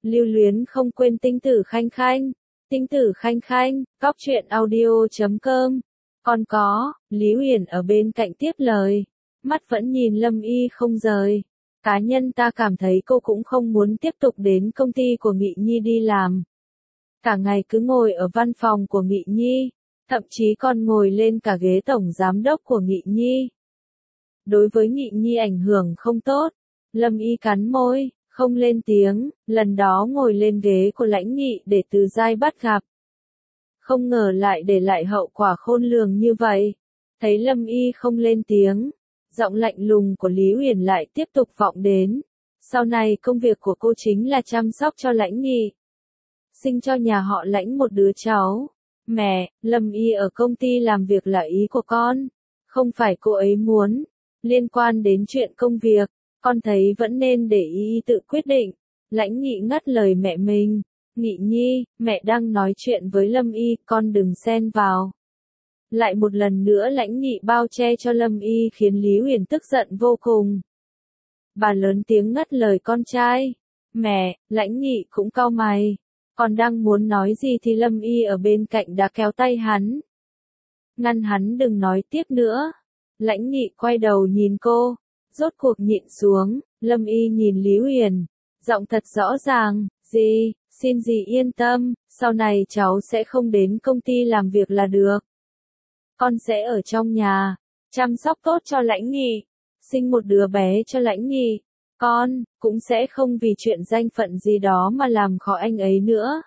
Lưu luyến không quên tinh tử khanh khanh. Tinh tử khanh khanh, cóc truyện audio.com. Còn có, Lý Uyển ở bên cạnh tiếp lời. Mắt vẫn nhìn Lâm Y không rời. Cá nhân ta cảm thấy cô cũng không muốn tiếp tục đến công ty của Mị Nhi đi làm. Cả ngày cứ ngồi ở văn phòng của Mị Nhi, thậm chí còn ngồi lên cả ghế tổng giám đốc của Mị Nhi. Đối với Mị Nhi ảnh hưởng không tốt. Lâm Y cắn môi, không lên tiếng, lần đó ngồi lên ghế của Lãnh Nghị để Từ Giai bắt gặp. Không ngờ lại để lại hậu quả khôn lường như vậy. Thấy Lâm Y không lên tiếng, giọng lạnh lùng của Lý Uyển lại tiếp tục vọng đến. Sau này công việc của cô chính là chăm sóc cho Lãnh Nghị. Sinh cho nhà họ Lãnh một đứa cháu. Mẹ, Lâm Y ở công ty làm việc là ý của con. Không phải cô ấy muốn. Liên quan đến chuyện công việc, con thấy vẫn nên để y tự quyết định. Lãnh Nghị ngắt lời mẹ mình. Nghị Nhi, mẹ đang nói chuyện với Lâm Y, con đừng xen vào. Lại một lần nữa Lãnh Nghị bao che cho Lâm Y khiến Lý Uyển tức giận vô cùng. Bà lớn tiếng ngắt lời con trai. Mẹ, Lãnh Nghị cũng cau mày. Còn đang muốn nói gì thì Lâm Y ở bên cạnh đã kéo tay hắn. Ngăn hắn đừng nói tiếp nữa. Lãnh Nghị quay đầu nhìn cô. Rốt cuộc nhịn xuống, Lâm Y nhìn Lý Uyển. Giọng thật rõ ràng, dì, xin dì yên tâm, sau này cháu sẽ không đến công ty làm việc là được. Con sẽ ở trong nhà, chăm sóc tốt cho Lãnh Nghị, sinh một đứa bé cho Lãnh Nghị. Con, cũng sẽ không vì chuyện danh phận gì đó mà làm khó anh ấy nữa.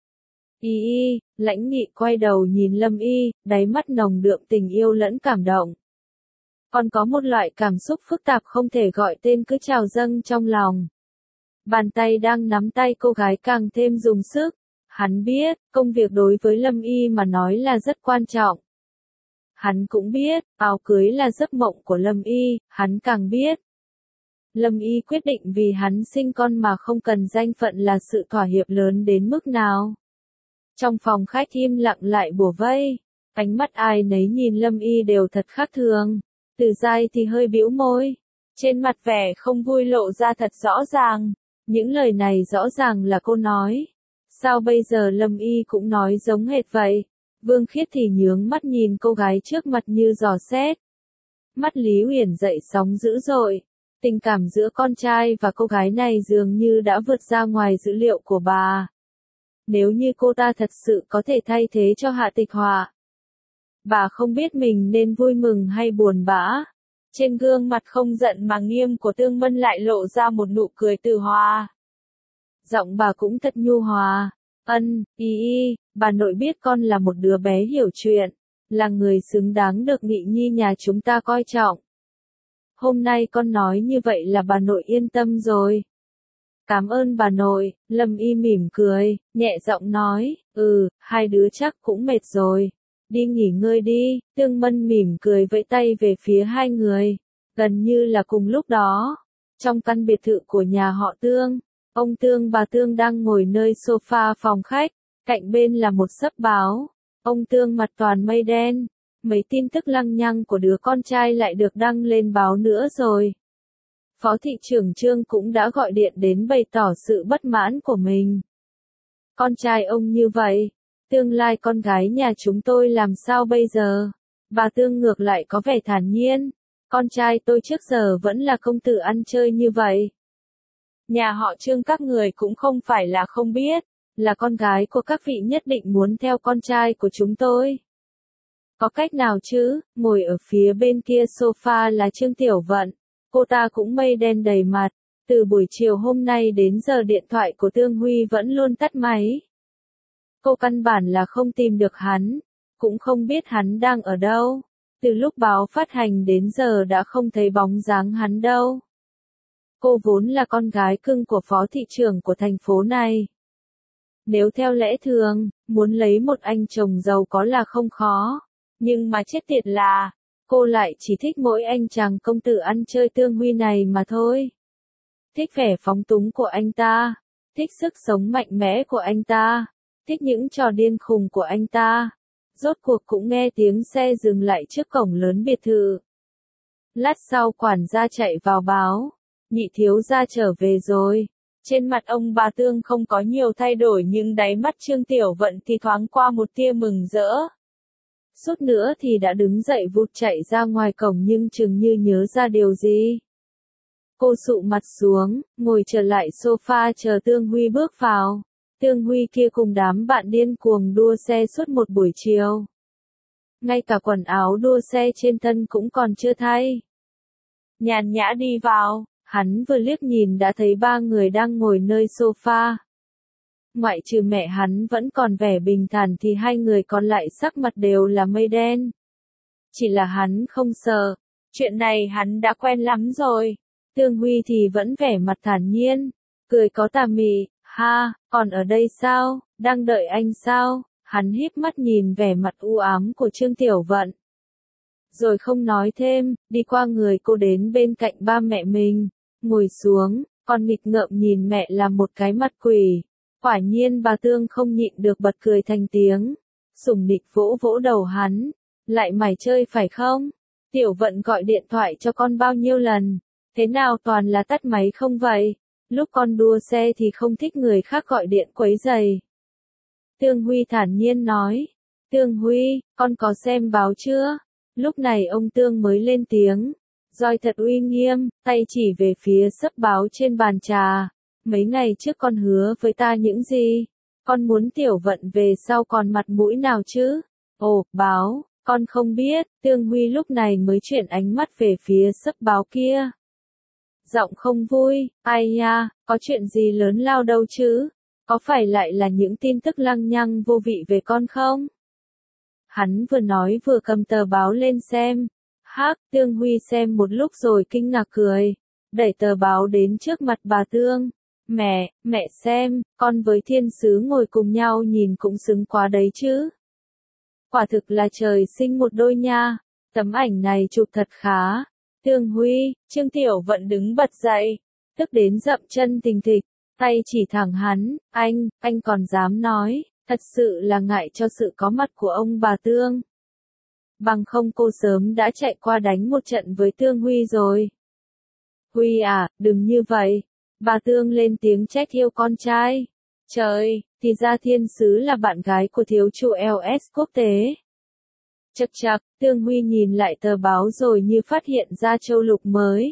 Lãnh Nghị quay đầu nhìn Lâm Y, đáy mắt nồng đượm tình yêu lẫn cảm động. Còn có một loại cảm xúc phức tạp không thể gọi tên cứ trào dâng trong lòng. Bàn tay đang nắm tay cô gái càng thêm dùng sức. Hắn biết, công việc đối với Lâm Y mà nói là rất quan trọng. Hắn cũng biết, áo cưới là giấc mộng của Lâm Y, hắn càng biết. Lâm Y quyết định vì hắn sinh con mà không cần danh phận là sự thỏa hiệp lớn đến mức nào. Trong phòng khách im lặng lại bủa vây, ánh mắt ai nấy nhìn Lâm Y đều thật khác thường. Từ Giai thì hơi bĩu môi, trên mặt vẻ không vui lộ ra thật rõ ràng. Những lời này rõ ràng là cô nói. Sao bây giờ Lâm Y cũng nói giống hệt vậy? Vương Khiết thì nhướng mắt nhìn cô gái trước mặt như dò xét. Mắt Lý Uyển dậy sóng dữ dội. Tình cảm giữa con trai và cô gái này dường như đã vượt ra ngoài dữ liệu của bà. Nếu như cô ta thật sự có thể thay thế cho Hạ Tịch Họa, bà không biết mình nên vui mừng hay buồn bã. Trên gương mặt không giận mà nghiêm của Tương Mân lại lộ ra một nụ cười từ hòa. Giọng bà cũng thật nhu hòa. Bà nội biết con là một đứa bé hiểu chuyện, là người xứng đáng được Nghị Nhi nhà chúng ta coi trọng. Hôm nay con nói như vậy là bà nội yên tâm rồi. Cảm ơn bà nội, Lâm Y mỉm cười, nhẹ giọng nói, hai đứa chắc cũng mệt rồi. Đi nghỉ ngơi đi, Tương Mân mỉm cười vẫy tay về phía hai người. Gần như là cùng lúc đó, trong căn biệt thự của nhà họ Tương, ông Tương bà Tương đang ngồi nơi sofa phòng khách, cạnh bên là một xấp báo. Ông Tương mặt toàn mây đen, mấy tin tức lăng nhăng của đứa con trai lại được đăng lên báo nữa rồi. Phó thị trưởng Trương cũng đã gọi điện đến bày tỏ sự bất mãn của mình. Con trai ông như vậy, tương lai con gái nhà chúng tôi làm sao bây giờ? Bà Tương ngược lại có vẻ thản nhiên. Con trai tôi trước giờ vẫn là công tử ăn chơi như vậy. Nhà họ Trương các người cũng không phải là không biết, là con gái của các vị nhất định muốn theo con trai của chúng tôi. Có cách nào chứ? Ngồi ở phía bên kia sofa là Trương Tiểu Vận. Cô ta cũng mây đen đầy mặt. Từ buổi chiều hôm nay đến giờ điện thoại của Tương Huy vẫn luôn tắt máy. Cô căn bản là không tìm được hắn, cũng không biết hắn đang ở đâu. Từ lúc báo phát hành đến giờ đã không thấy bóng dáng hắn đâu. Cô vốn là con gái cưng của phó thị trưởng của thành phố này. Nếu theo lẽ thường, muốn lấy một anh chồng giàu có là không khó. Nhưng mà chết tiệt là, cô lại chỉ thích mỗi anh chàng công tử ăn chơi Tương Huy này mà thôi. Thích vẻ phóng túng của anh ta, thích sức sống mạnh mẽ của anh ta, thích những trò điên khùng của anh ta. Rốt cuộc cũng nghe tiếng xe dừng lại trước cổng lớn biệt thự. Lát sau quản gia chạy vào báo, Nhị thiếu gia trở về rồi. Trên mặt ông bà Tương không có nhiều thay đổi nhưng đáy mắt Trương Tiểu Vận thì thoáng qua một tia mừng rỡ. Suốt nữa thì đã đứng dậy vụt chạy ra ngoài cổng nhưng chừng như nhớ ra điều gì. Cô sụ mặt xuống, ngồi trở lại sofa chờ Tương Huy bước vào. Tương Huy kia cùng đám bạn điên cuồng đua xe suốt một buổi chiều. Ngay cả quần áo đua xe trên thân cũng còn chưa thay. Nhàn nhã đi vào, hắn vừa liếc nhìn đã thấy ba người đang ngồi nơi sofa. Ngoại trừ mẹ hắn vẫn còn vẻ bình thản thì hai người còn lại sắc mặt đều là mây đen. Chỉ là hắn không sợ, chuyện này hắn đã quen lắm rồi. Tương Huy thì vẫn vẻ mặt thản nhiên, cười có tà mị, ha, còn ở đây sao, đang đợi anh sao? Hắn híp mắt nhìn vẻ mặt u ám của Trương Tiểu Vận. Rồi không nói thêm, đi qua người cô đến bên cạnh ba mẹ mình, ngồi xuống, còn nghịch ngợm nhìn mẹ làm một cái mặt quỷ. Quả nhiên bà Tương không nhịn được bật cười thành tiếng, sủng nịch vỗ vỗ đầu hắn, lại mày chơi phải không? Tiểu Vận gọi điện thoại cho con bao nhiêu lần, thế nào toàn là tắt máy không vậy? Lúc con đua xe thì không thích người khác gọi điện quấy rầy. Tương Huy thản nhiên nói, Tương Huy, con có xem báo chưa? Lúc này ông Tương mới lên tiếng, roi thật uy nghiêm, tay chỉ về phía xấp báo trên bàn trà. Mấy ngày trước con hứa với ta những gì? Con muốn Tiểu Vận về sau còn mặt mũi nào chứ? Ồ, báo, con không biết. Tương Huy lúc này mới chuyển ánh mắt về phía xấp báo kia. Giọng không vui, ai nha, có chuyện gì lớn lao đâu chứ? Có phải lại là những tin tức lăng nhăng vô vị về con không? Hắn vừa nói vừa cầm tờ báo lên xem. Hắc, Tương Huy xem một lúc rồi kinh ngạc cười, đẩy tờ báo đến trước mặt bà Tương. Mẹ xem, con với thiên sứ ngồi cùng nhau nhìn cũng xứng quá đấy chứ. Quả thực là trời sinh một đôi nha, tấm ảnh này chụp thật khá. Tương Huy, Trương Tiểu Vận đứng bật dậy, tức đến dậm chân thình thịch, tay chỉ thẳng hắn, anh còn dám nói, thật sự là ngại cho sự có mặt của ông bà Tương. Bằng không cô sớm đã chạy qua đánh một trận với Tương Huy rồi. Huy à, đừng như vậy. Bà Tương lên tiếng trách yêu con trai. Trời, thì ra thiên sứ là bạn gái của thiếu chủ LS quốc tế. Chậc chậc, Tương Huy nhìn lại tờ báo rồi như phát hiện ra châu lục mới.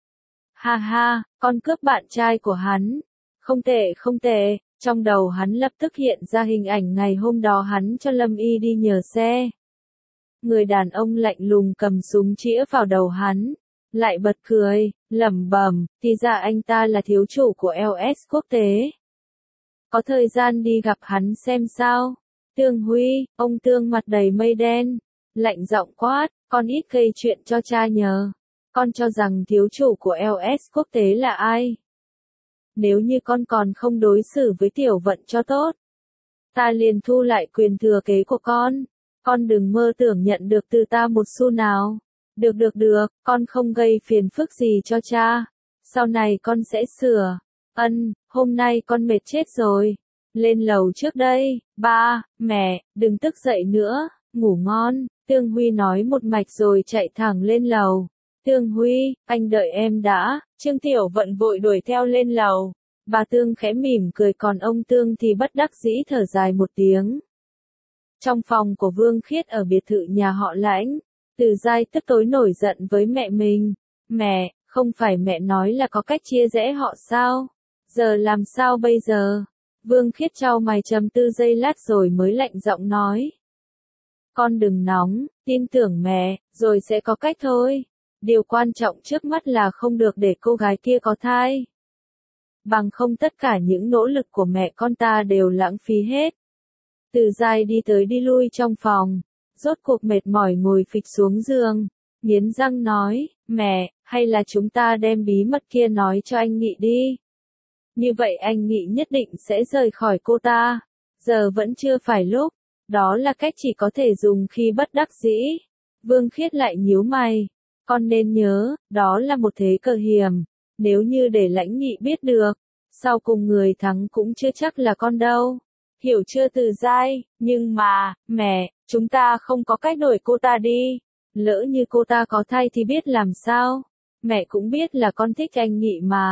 Ha ha, con cướp bạn trai của hắn. Không tệ, trong đầu hắn lập tức hiện ra hình ảnh ngày hôm đó hắn cho Lâm Y đi nhờ xe. Người đàn ông lạnh lùng cầm súng chĩa vào đầu hắn, lại bật cười, lẩm bẩm, thì ra anh ta là thiếu chủ của LS quốc tế. Có thời gian đi gặp hắn xem sao. Tương Huy, ông Tương mặt đầy mây đen, lạnh giọng quát, con ít gây chuyện cho cha nhờ. Con cho rằng thiếu chủ của LS quốc tế là ai? Nếu như con còn không đối xử với Tiểu Vận cho tốt, ta liền thu lại quyền thừa kế của con. Con đừng mơ tưởng nhận được từ ta một xu nào. Được, con không gây phiền phức gì cho cha. Sau này con sẽ sửa. Hôm nay con mệt chết rồi. Lên lầu trước đây. Ba, mẹ, đừng tức dậy nữa, ngủ ngon. Tương Huy nói một mạch rồi chạy thẳng lên lầu. Tương Huy, anh đợi em đã. Trương Tiểu Vận vội đuổi theo lên lầu. Bà Tương khẽ mỉm cười còn ông Tương thì bất đắc dĩ thở dài một tiếng. Trong phòng của Vương Khiết ở biệt thự nhà họ Lãnh, Từ Giai tức tối nổi giận với mẹ mình. Mẹ, không phải mẹ nói là có cách chia rẽ họ sao? Giờ làm sao bây giờ? Vương Khiết chau mày trầm tư giây lát rồi mới lạnh giọng nói. Con đừng nóng, tin tưởng mẹ, rồi sẽ có cách thôi. Điều quan trọng trước mắt là không được để cô gái kia có thai. Bằng không tất cả những nỗ lực của mẹ con ta đều lãng phí hết. Từ Giai đi tới đi lui trong phòng, rốt cuộc mệt mỏi ngồi phịch xuống giường, nghiến răng nói, mẹ, hay là chúng ta đem bí mật kia nói cho anh Nghị đi. Như vậy anh Nghị nhất định sẽ rời khỏi cô ta. Giờ vẫn chưa phải lúc, đó là cách chỉ có thể dùng khi bất đắc dĩ. Vương Khiết lại nhíu mày, con nên nhớ, đó là một thế cờ hiểm, nếu như để Lãnh Nghị biết được, sau cùng người thắng cũng chưa chắc là con đâu. Hiểu chưa Từ Giai, nhưng mà, mẹ, chúng ta không có cách đuổi cô ta đi. Lỡ như cô ta có thai thì biết làm sao? Mẹ cũng biết là con thích anh Nghị mà.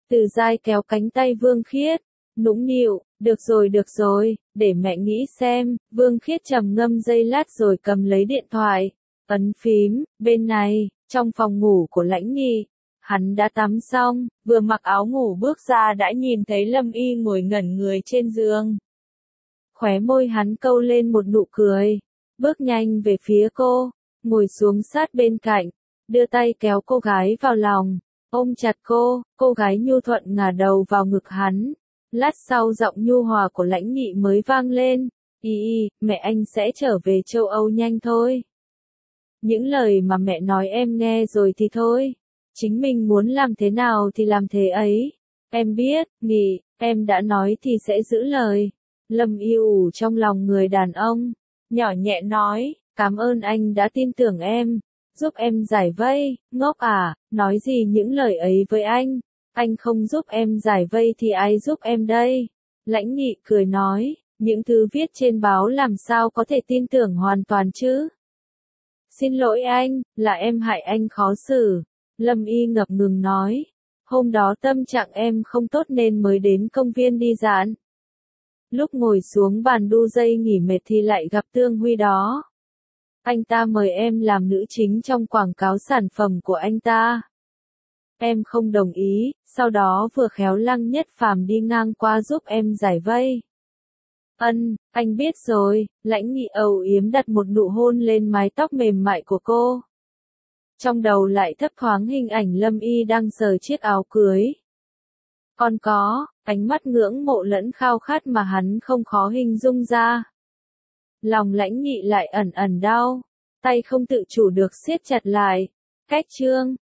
Từ Giai kéo cánh tay Vương Khiết, nũng nịu, được rồi, để mẹ nghĩ xem. Vương Khiết trầm ngâm giây lát rồi cầm lấy điện thoại, ấn phím. Bên này, trong phòng ngủ của Lãnh Nghị, hắn đã tắm xong, vừa mặc áo ngủ bước ra đã nhìn thấy Lâm Y ngồi ngẩn người trên giường. Khóe môi hắn câu lên một nụ cười, bước nhanh về phía cô, ngồi xuống sát bên cạnh, đưa tay kéo cô gái vào lòng, ôm chặt cô gái nhu thuận ngả đầu vào ngực hắn. Lát sau giọng nhu hòa của Lãnh Nghị mới vang lên, mẹ anh sẽ trở về châu Âu nhanh thôi. Những lời mà mẹ nói em nghe rồi thì thôi, chính mình muốn làm thế nào thì làm thế ấy. Em biết, Nghị, em đã nói thì sẽ giữ lời. Lâm Y ủ trong lòng người đàn ông, nhỏ nhẹ nói, cảm ơn anh đã tin tưởng em, giúp em giải vây. Ngốc à, nói gì những lời ấy với anh không giúp em giải vây thì ai giúp em đây? Lãnh Nghị cười nói, những thứ viết trên báo làm sao có thể tin tưởng hoàn toàn chứ? Xin lỗi anh, là em hại anh khó xử. Lâm Y ngập ngừng nói, hôm đó tâm trạng em không tốt nên mới đến công viên đi dạo. Lúc ngồi xuống bàn đu dây nghỉ mệt thì lại gặp Tương Huy đó. Anh ta mời em làm nữ chính trong quảng cáo sản phẩm của anh ta. Em không đồng ý, sau đó vừa khéo Lăng Nhất Phàm đi ngang qua giúp em giải vây. Anh biết rồi. Lãnh Nghị âu yếm đặt một nụ hôn lên mái tóc mềm mại của cô. Trong đầu lại thấp thoáng hình ảnh Lâm Y đang sờ chiếc áo cưới. Còn có, ánh mắt ngưỡng mộ lẫn khao khát mà hắn không khó hình dung ra. Lòng Lãnh Nghị lại ẩn ẩn đau, tay không tự chủ được siết chặt lại. Cách chương